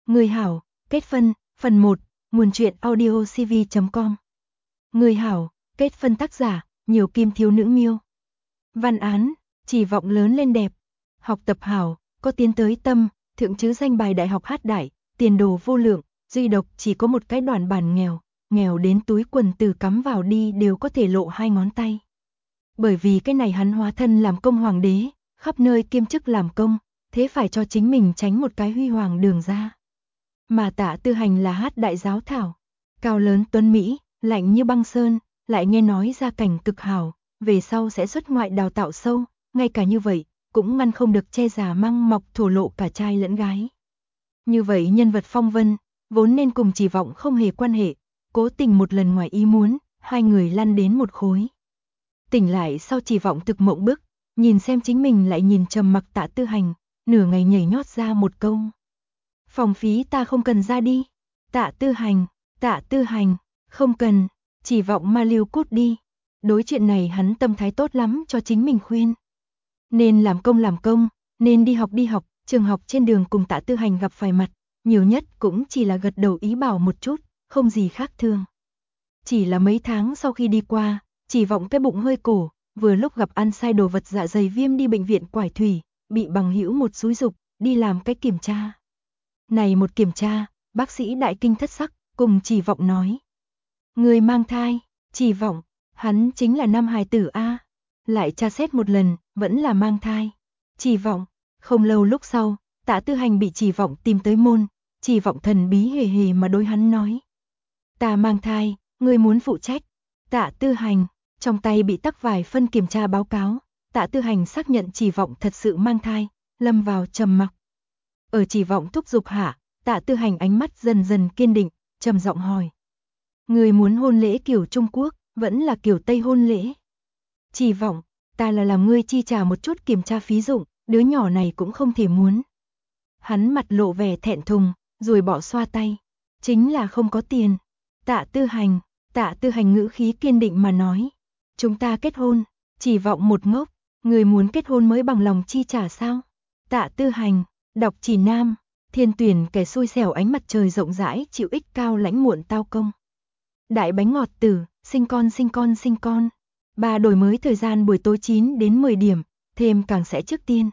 Người hảo, kết phân, phần 1, nguồn truyện audiocv.com. Người hảo, kết phân tác giả, nhiều kim thiếu nữ miêu. Văn án, chỉ vọng lớn lên đẹp. Học tập hảo, có tiến tới tâm, thượng chứ danh bài đại học hát đại, tiền đồ vô lượng, duy độc chỉ có một cái đoạn bản nghèo, nghèo đến túi quần từ cắm vào đi đều có thể lộ 2 ngón tay. Bởi vì cái này hắn hóa thân làm công hoàng đế, khắp nơi kiêm chức làm công, thế phải cho chính mình tránh một cái huy hoàng đường ra. Mà Tạ Tư Hành là hát đại giáo thảo, cao lớn tuấn Mỹ, lạnh như băng sơn, lại nghe nói gia cảnh cực hảo, về sau sẽ xuất ngoại đào tạo sâu, ngay cả như vậy, cũng ngăn không được che giả măng mọc thổ lộ cả trai lẫn gái. Như vậy nhân vật phong vân, vốn nên cùng Chỉ Vọng không hề quan hệ, cố tình một lần ngoài ý muốn, hai người lăn đến một khối. Tỉnh lại sau Chỉ Vọng thực mộng bức, nhìn xem chính mình lại nhìn trầm mặc Tạ Tư Hành, nửa ngày nhảy nhót ra một câu. Phòng phí ta không cần ra đi. Tạ Tư Hành, không cần, Chỉ Vọng ma lưu cút đi. Đối chuyện này hắn tâm thái tốt lắm cho chính mình khuyên. Nên làm công, nên đi học, trường học trên đường cùng Tạ Tư Hành gặp phải mặt, nhiều nhất cũng chỉ là gật đầu ý bảo một chút, không gì khác thường. Chỉ là mấy tháng sau khi đi qua, Chỉ Vọng cái bụng hơi cổ, vừa lúc gặp ăn sai đồ vật dạ dày viêm đi bệnh viện quải thủy, bị bằng hữu một xúi dục, đi làm cái kiểm tra. Này một kiểm tra, bác sĩ đại kinh thất sắc, cùng Chỉ Vọng nói. Người mang thai, Chỉ Vọng, hắn chính là nam hài tử A. Lại tra xét một lần, vẫn là mang thai. Chỉ Vọng, không lâu lúc sau, Tạ Tư Hành bị Chỉ Vọng tìm tới môn, Chỉ Vọng thần bí hề hề mà đối hắn nói. Ta mang thai, ngươi muốn phụ trách. Tạ Tư Hành, trong tay bị tắc vài phân kiểm tra báo cáo, Tạ Tư Hành xác nhận Chỉ Vọng thật sự mang thai, lâm vào trầm mặc. Ở Chỉ Vọng thúc giục hạ, Tạ Tư Hành ánh mắt dần dần kiên định, trầm giọng hỏi. Người muốn hôn lễ kiểu Trung Quốc, vẫn là kiểu Tây hôn lễ? Chỉ Vọng, ta là làm ngươi chi trả một chút kiểm tra phí dụng, đứa nhỏ này cũng không thể muốn. Hắn mặt lộ vẻ thẹn thùng, rồi bỏ xoa tay. Chính là không có tiền. Tạ Tư Hành ngữ khí kiên định mà nói. Chúng ta kết hôn. Chỉ Vọng một ngốc, người muốn kết hôn mới bằng lòng chi trả sao? Tạ Tư Hành, đọc chỉ nam, thiên tuyển kẻ xui xẻo ánh mặt trời rộng rãi chịu ích cao lãnh muộn tao công. Đại bánh ngọt tử, sinh con. 3 đổi mới thời gian buổi tối 9 đến 10 điểm, thêm càng sẽ trước tiên.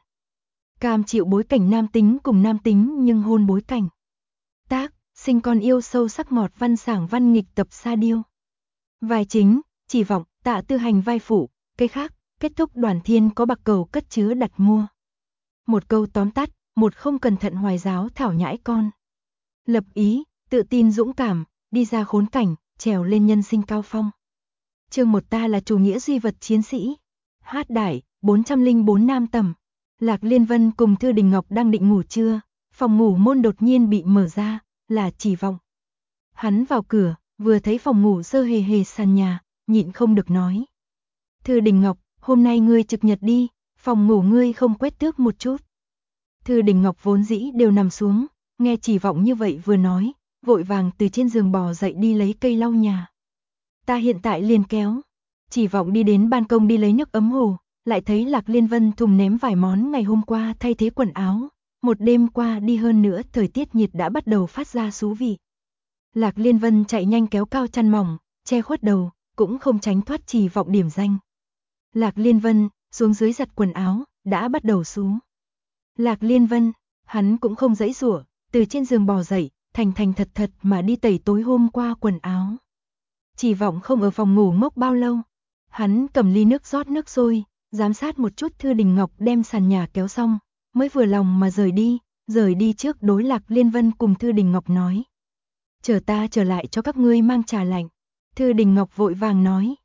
Cam chịu bối cảnh nam tính cùng nam tính nhưng hôn bối cảnh. Tác, sinh con yêu sâu sắc ngọt văn sảng văn nghịch tập sa điêu. Vai chính, Chỉ Vọng, Tạ Tư Hành vai phụ, cái khác, kết thúc Đoàn Thiên có bạc cầu cất chứa đặt mua. Một câu tóm tắt, một không cẩn thận hoài giáo thảo nhãi con. Lập ý, tự tin dũng cảm, đi ra khốn cảnh, trèo lên nhân sinh cao phong. Chương 1 ta là chủ nghĩa duy vật chiến sĩ. Hát đại, 404 nam tầm. Lạc Liên Vân cùng Thư Đình Ngọc đang định ngủ trưa, phòng ngủ môn đột nhiên bị mở ra, là Chỉ Vọng. Hắn vào cửa, vừa thấy phòng ngủ dơ hề hề sàn nhà, nhịn không được nói. Thư Đình Ngọc, hôm nay ngươi trực nhật đi, phòng ngủ ngươi không quét tước một chút. Thư Đình Ngọc vốn dĩ đều nằm xuống, nghe Chỉ Vọng như vậy vừa nói, vội vàng từ trên giường bò dậy đi lấy cây lau nhà. Ta hiện tại liền kéo. Chỉ Vọng đi đến ban công đi lấy nước ấm hồ, lại thấy Lạc Liên Vân thùng ném vài món ngày hôm qua thay thế quần áo. Một đêm qua đi hơn nữa thời tiết nhiệt đã bắt đầu phát ra xú vị. Lạc Liên Vân chạy nhanh kéo cao chăn mỏng, che khuất đầu, cũng không tránh thoát Chỉ Vọng điểm danh. Lạc Liên Vân, xuống dưới giặt quần áo, đã bắt đầu xú. Lạc Liên Vân, hắn cũng không giãy giụa, từ trên giường bò dậy, thành thật mà đi tẩy tối hôm qua quần áo. Chỉ Vọng không ở phòng ngủ ngốc bao lâu. Hắn cầm ly nước rót nước sôi, giám sát một chút Thư Đình Ngọc đem sàn nhà kéo xong, mới vừa lòng mà rời đi trước đối Lạc Liên Vân cùng Thư Đình Ngọc nói. Chờ ta trở lại cho các ngươi mang trà lạnh. Thư Đình Ngọc vội vàng nói.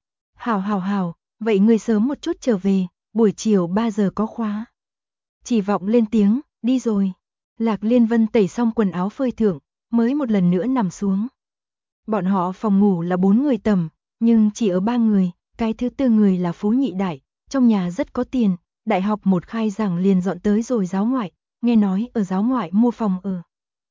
Hảo, vậy ngươi sớm một chút trở về, buổi chiều 3 giờ có khóa. Chỉ Vọng lên tiếng, đi rồi. Lạc Liên Vân tẩy xong quần áo phơi thượng, mới một lần nữa nằm xuống. Bọn họ phòng ngủ là 4 người tầm, nhưng chỉ ở 3 người, cái thứ 4 người là Phú Nhị Đại, trong nhà rất có tiền, đại học một khai giảng liền dọn tới rồi giáo ngoại, nghe nói ở giáo ngoại mua phòng ở.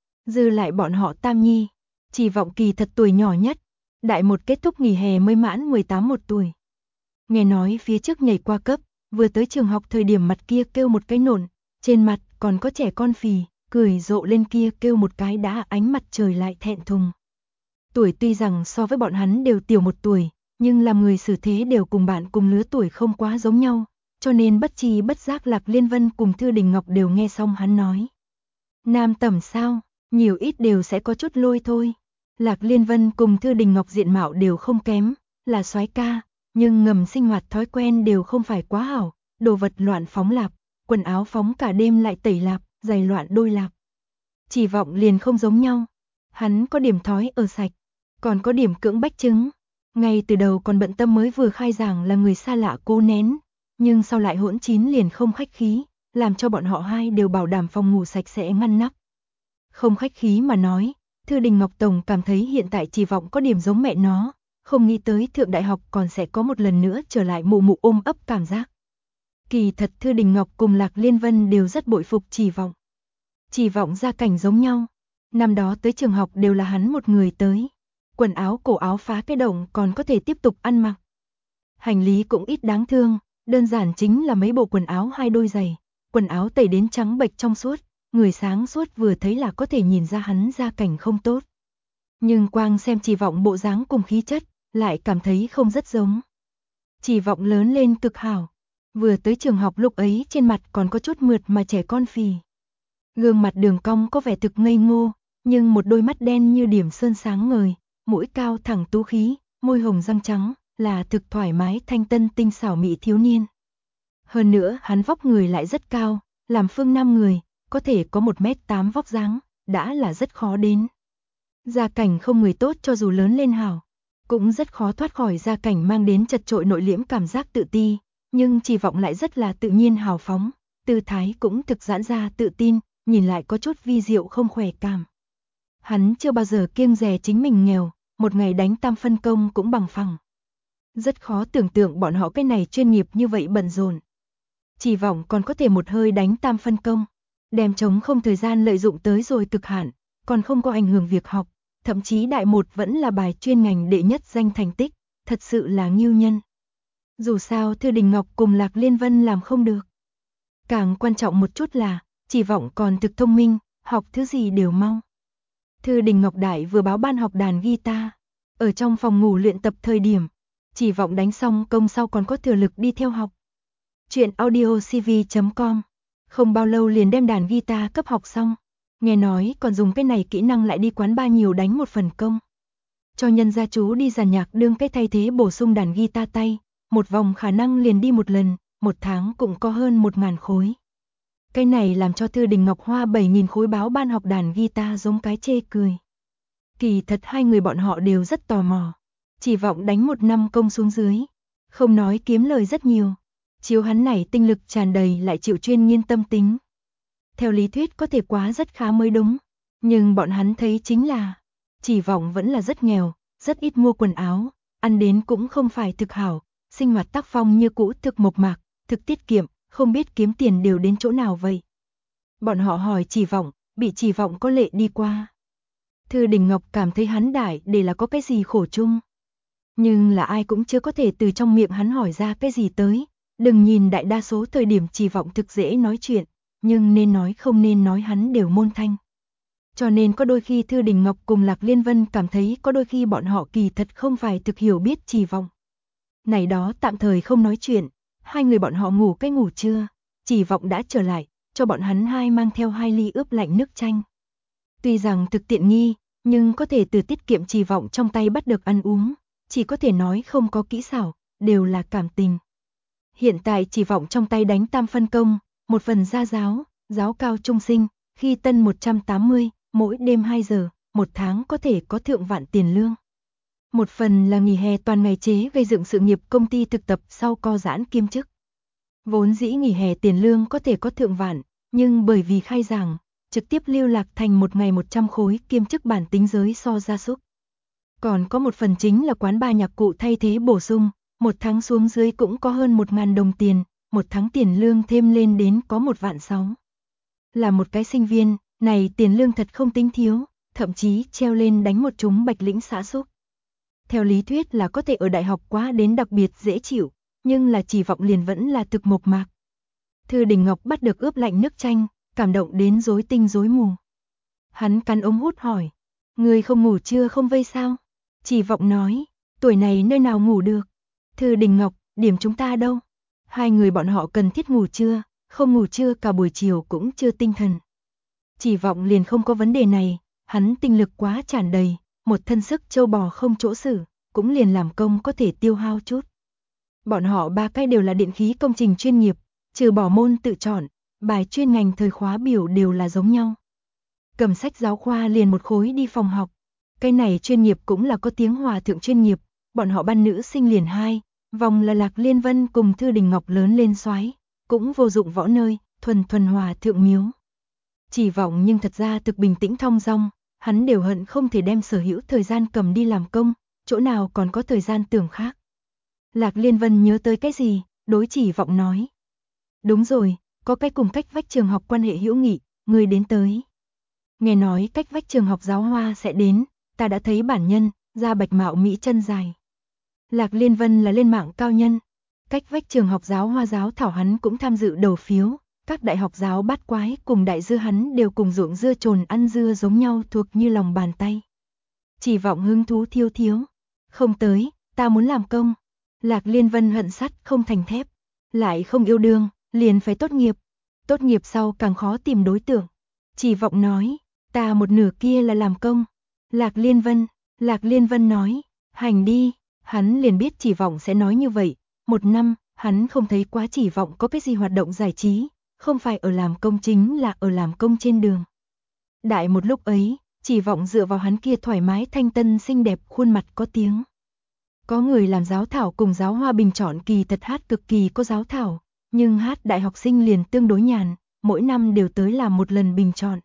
Dư lại bọn họ Tam Nhi, Chỉ Vọng kỳ thật tuổi nhỏ nhất, đại một kết thúc nghỉ hè mới mãn 18 một tuổi. Nghe nói phía trước nhảy qua cấp, vừa tới trường học thời điểm mặt kia kêu một cái nổn, trên mặt còn có trẻ con phì, cười rộ lên kia kêu một cái đã ánh mặt trời lại thẹn thùng. Tuổi tuy rằng so với bọn hắn đều tiểu 1 tuổi, nhưng làm người xử thế đều cùng bạn cùng lứa tuổi không quá giống nhau, cho nên bất tri bất giác Lạc Liên Vân cùng Thư Đình Ngọc đều nghe xong hắn nói. Nam tẩm sao, nhiều ít đều sẽ có chút lôi thôi. Lạc Liên Vân cùng Thư Đình Ngọc diện mạo đều không kém, là soái ca, nhưng ngầm sinh hoạt thói quen đều không phải quá hảo, đồ vật loạn phóng lạp, quần áo phóng cả đêm lại tẩy lạp, giày loạn đôi lạp. Chỉ vọng liền không giống nhau, hắn có điểm thói ở sạch, còn có điểm cưỡng bách chứng. Ngay từ đầu còn bận tâm mới vừa khai giảng là người xa lạ cố nén, nhưng sau lại hỗn chín liền không khách khí, làm cho bọn họ hai đều bảo đảm phòng ngủ sạch sẽ ngăn nắp. Không khách khí mà nói, Thư Đình Ngọc Tổng cảm thấy hiện tại Chỉ Vọng có điểm giống mẹ nó, không nghĩ tới thượng đại học còn sẽ có một lần nữa trở lại mụ mụ ôm ấp cảm giác. Kỳ thật Thư Đình Ngọc cùng Lạc Liên Vân đều rất bội phục Chỉ Vọng. Chỉ Vọng gia cảnh giống nhau, năm đó tới trường học đều là hắn một người tới. Quần áo cổ áo phá cái động còn có thể tiếp tục ăn mặc. Hành lý cũng ít đáng thương, đơn giản chính là mấy bộ quần áo 2 đôi giày, quần áo tẩy đến trắng bệch trong suốt, người sáng suốt vừa thấy là có thể nhìn ra hắn gia cảnh không tốt. Nhưng quang xem Chỉ Vọng bộ dáng cùng khí chất, lại cảm thấy không rất giống. Chỉ Vọng lớn lên cực hảo, vừa tới trường học lúc ấy trên mặt còn có chút mượt mà trẻ con phì. Gương mặt đường cong có vẻ thực ngây ngô, nhưng một đôi mắt đen như điểm sơn sáng ngời, mũi cao thẳng tú khí, môi hồng răng trắng, là thực thoải mái thanh tân tinh xảo mỹ thiếu niên. Hơn nữa hắn vóc người lại rất cao, làm phương nam người, có thể có 1m8 vóc dáng, đã là rất khó đến. Gia cảnh không người tốt cho dù lớn lên hảo, cũng rất khó thoát khỏi gia cảnh mang đến chật chội nội liễm cảm giác tự ti, nhưng Chỉ Vọng lại rất là tự nhiên hào phóng, tư thái cũng thực giãn ra tự tin, nhìn lại có chút vi diệu không khỏe cảm. Hắn chưa bao giờ kiêng dè chính mình nghèo, một ngày đánh tam phân công cũng bằng phẳng. Rất khó tưởng tượng bọn họ cái này chuyên nghiệp như vậy bận rộn. Chỉ Vọng còn có thể một hơi đánh tam phân công, đem trống không thời gian lợi dụng tới rồi cực hạn, còn không có ảnh hưởng việc học, thậm chí đại 1 vẫn là bài chuyên ngành đệ nhất danh thành tích, thật sự là nghiêu nhân. Dù sao Thư Đình Ngọc cùng Lạc Liên Vân làm không được. Càng quan trọng một chút là, Chỉ Vọng còn thực thông minh, học thứ gì đều mau. Thư Đình Ngọc Đại vừa báo ban học đàn guitar, ở trong phòng ngủ luyện tập thời điểm, Chỉ Vọng đánh xong công sau còn có thừa lực đi theo học. Chuyện audiocv.com, không bao lâu liền đem đàn guitar cấp học xong, nghe nói còn dùng cái này kỹ năng lại đi quán bar nhiều đánh một phần công. Cho nhân gia chú đi giàn nhạc đương cái thay thế bổ sung đàn guitar tay, một vòng khả năng liền đi một lần, 1 tháng cũng có hơn 1000 khối. Cái này làm cho Thư Đình Ngọc hoa 7000 khối báo ban học đàn guitar giống cái chê cười. Kỳ thật hai người bọn họ đều rất tò mò. Chỉ Vọng đánh 1 năm công xuống dưới, không nói kiếm lời rất nhiều. Chiếu hắn này tinh lực tràn đầy lại chịu chuyên nghiên tâm tính. Theo lý thuyết có thể quá rất khá mới đúng. Nhưng bọn hắn thấy chính là, Chỉ Vọng vẫn là rất nghèo, rất ít mua quần áo, ăn đến cũng không phải thực hảo, sinh hoạt tác phong như cũ thực mộc mạc, thực tiết kiệm, không biết kiếm tiền đều đến chỗ nào vậy. Bọn họ hỏi Chỉ Vọng, bị Chỉ Vọng có lệ đi qua. Thư Đình Ngọc cảm thấy hắn đại để là có cái gì khổ chung. Nhưng là ai cũng chưa có thể từ trong miệng hắn hỏi ra cái gì tới. Đừng nhìn đại đa số thời điểm Chỉ Vọng thực dễ nói chuyện, nhưng nên nói không nên nói hắn đều môn thanh. Cho nên có đôi khi Thư Đình Ngọc cùng Lạc Liên Vân cảm thấy có đôi khi bọn họ kỳ thật không phải thực hiểu biết Chỉ Vọng. Này đó tạm thời không nói chuyện, hai người bọn họ ngủ cái ngủ trưa, Chỉ Vọng đã trở lại, cho bọn hắn hai mang theo 2 ly ướp lạnh nước chanh. Tuy rằng thực tiện nghi, nhưng có thể từ tiết kiệm Chỉ Vọng trong tay bắt được ăn uống, chỉ có thể nói không có kỹ xảo, đều là cảm tình. Hiện tại Chỉ Vọng trong tay đánh tam phân công, 1 phần gia giáo, giáo cao trung sinh, khi tân 180, mỗi đêm 2 giờ, 1 tháng có thể có thượng vạn tiền lương. 1 phần là nghỉ hè toàn ngày chế gây dựng sự nghiệp công ty thực tập sau co giãn kiêm chức. Vốn dĩ nghỉ hè tiền lương có thể có thượng vạn, nhưng bởi vì khai giảng, trực tiếp lưu lạc thành 1 ngày 100 khối kiêm chức bản tính giới so gia súc. Còn có 1 phần chính là quán bar nhạc cụ thay thế bổ sung, 1 tháng xuống dưới cũng có hơn 1000 đồng tiền, 1 tháng tiền lương thêm lên đến có 1.600.000. Là một cái sinh viên, này tiền lương thật không tính thiếu, thậm chí treo lên đánh một chúng bạch lĩnh xã xúc. Theo lý thuyết là có thể ở đại học quá đến đặc biệt dễ chịu, nhưng là Chỉ Vọng liền vẫn là thực mộc mạc. Thư Đình Ngọc bắt được ướp lạnh nước chanh, cảm động đến rối tinh rối mù. Hắn cắn ống hút hỏi, người không ngủ trưa không vây sao? Chỉ Vọng nói, tuổi này nơi nào ngủ được. Thư Đình Ngọc, điểm chúng ta đâu? Hai người bọn họ cần thiết ngủ trưa, không ngủ trưa cả buổi chiều cũng chưa tinh thần. Chỉ Vọng liền không có vấn đề này, hắn tinh lực quá tràn đầy, một thân sức trâu bò không chỗ sử, cũng liền làm công có thể tiêu hao chút. Bọn họ ba cái đều là điện khí công trình chuyên nghiệp, trừ bỏ môn tự chọn, bài chuyên ngành thời khóa biểu đều là giống nhau. Cầm sách giáo khoa liền một khối đi phòng học. Cái này chuyên nghiệp cũng là có tiếng hòa thượng chuyên nghiệp, bọn họ ban nữ sinh liền hai, vòng là Lạc Liên Vân cùng Thư Đình Ngọc lớn lên soái, cũng vô dụng võ nơi, thuần thuần hòa thượng miếu. Chỉ Vọng nhưng thật ra thực bình tĩnh thong dong, hắn đều hận không thể đem sở hữu thời gian cầm đi làm công, chỗ nào còn có thời gian tưởng khác. Lạc Liên Vân nhớ tới cái gì, đối Chỉ Vọng nói. Đúng rồi, có cái cùng cách vách trường học quan hệ hữu nghị, người đến tới. Nghe nói cách vách trường học giáo hoa sẽ đến, ta đã thấy bản nhân, da bạch mạo mỹ chân dài. Lạc Liên Vân là lên mạng cao nhân, cách vách trường học giáo hoa giáo thảo hắn cũng tham dự đầu phiếu, các đại học giáo bát quái cùng đại dưa hắn đều cùng ruộng dưa trồn ăn dưa giống nhau thuộc như lòng bàn tay. Chỉ Vọng hứng thú thiêu thiếu, không tới, ta muốn làm công. Lạc Liên Vân hận sắt không thành thép, lại không yêu đương, liền phải tốt nghiệp sau càng khó tìm đối tượng. Chỉ Vọng nói, ta một nửa kia là làm công. Lạc Liên Vân nói, hành đi, hắn liền biết Chỉ Vọng sẽ nói như vậy, một năm, hắn không thấy quá Chỉ Vọng có cái gì hoạt động giải trí, không phải ở làm công chính là ở làm công trên đường. Đại một lúc ấy, Chỉ Vọng dựa vào hắn kia thoải mái thanh tân xinh đẹp khuôn mặt có tiếng. Có người làm giáo thảo cùng giáo hoa bình chọn kỳ thật hát cực kỳ có giáo thảo, nhưng hát đại học sinh liền tương đối nhàn, mỗi năm đều tới làm một lần bình chọn.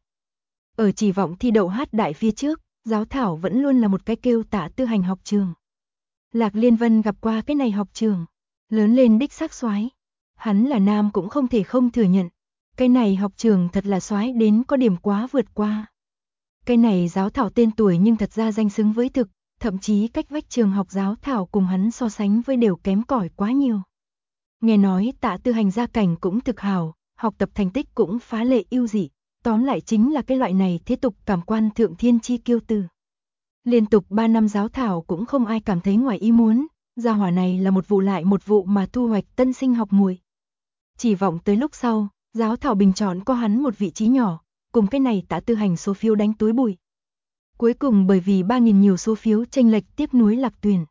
Ở Chỉ Vọng thi đậu hát đại phía trước, giáo thảo vẫn luôn là một cái kêu Tạ Tư Hành học trường. Lạc Liên Vân gặp qua cái này học trường, lớn lên đích xác soái. Hắn là nam cũng không thể không thừa nhận, cái này học trường thật là soái đến có điểm quá vượt qua. Cái này giáo thảo tên tuổi nhưng thật ra danh xứng với thực, thậm chí cách vách trường học giáo thảo cùng hắn so sánh với đều kém cỏi quá nhiều. Nghe nói Tạ Tư Hành gia cảnh cũng thực hảo, học tập thành tích cũng phá lệ ưu dị, tóm lại chính là cái loại này thế tục cảm quan thượng thiên chi kiêu tử. Liên tục 3 năm giáo thảo cũng không ai cảm thấy ngoài ý muốn, gia hỏa này là một vụ lại một vụ mà thu hoạch tân sinh học muội. Chỉ Vọng tới lúc sau, giáo thảo bình chọn có hắn một vị trí nhỏ, cùng cái này Tạ Tư Hành số phiếu đánh túi bụi. Cuối cùng bởi vì 3.000 nhiều số phiếu chênh lệch tiếp nối lạc tuyển.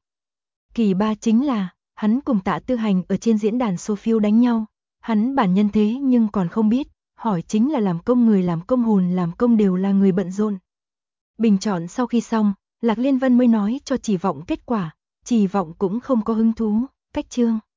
Kỳ ba chính là, hắn cùng Tạ Tư Hành ở trên diễn đàn số phiếu đánh nhau, hắn bản nhân thế nhưng còn không biết, hỏi chính là làm công người làm công hồn làm công đều là người bận rộn. Bình chọn sau khi xong, Lạc Liên Vân mới nói cho Chỉ Vọng kết quả, Chỉ Vọng cũng không có hứng thú, cách chương.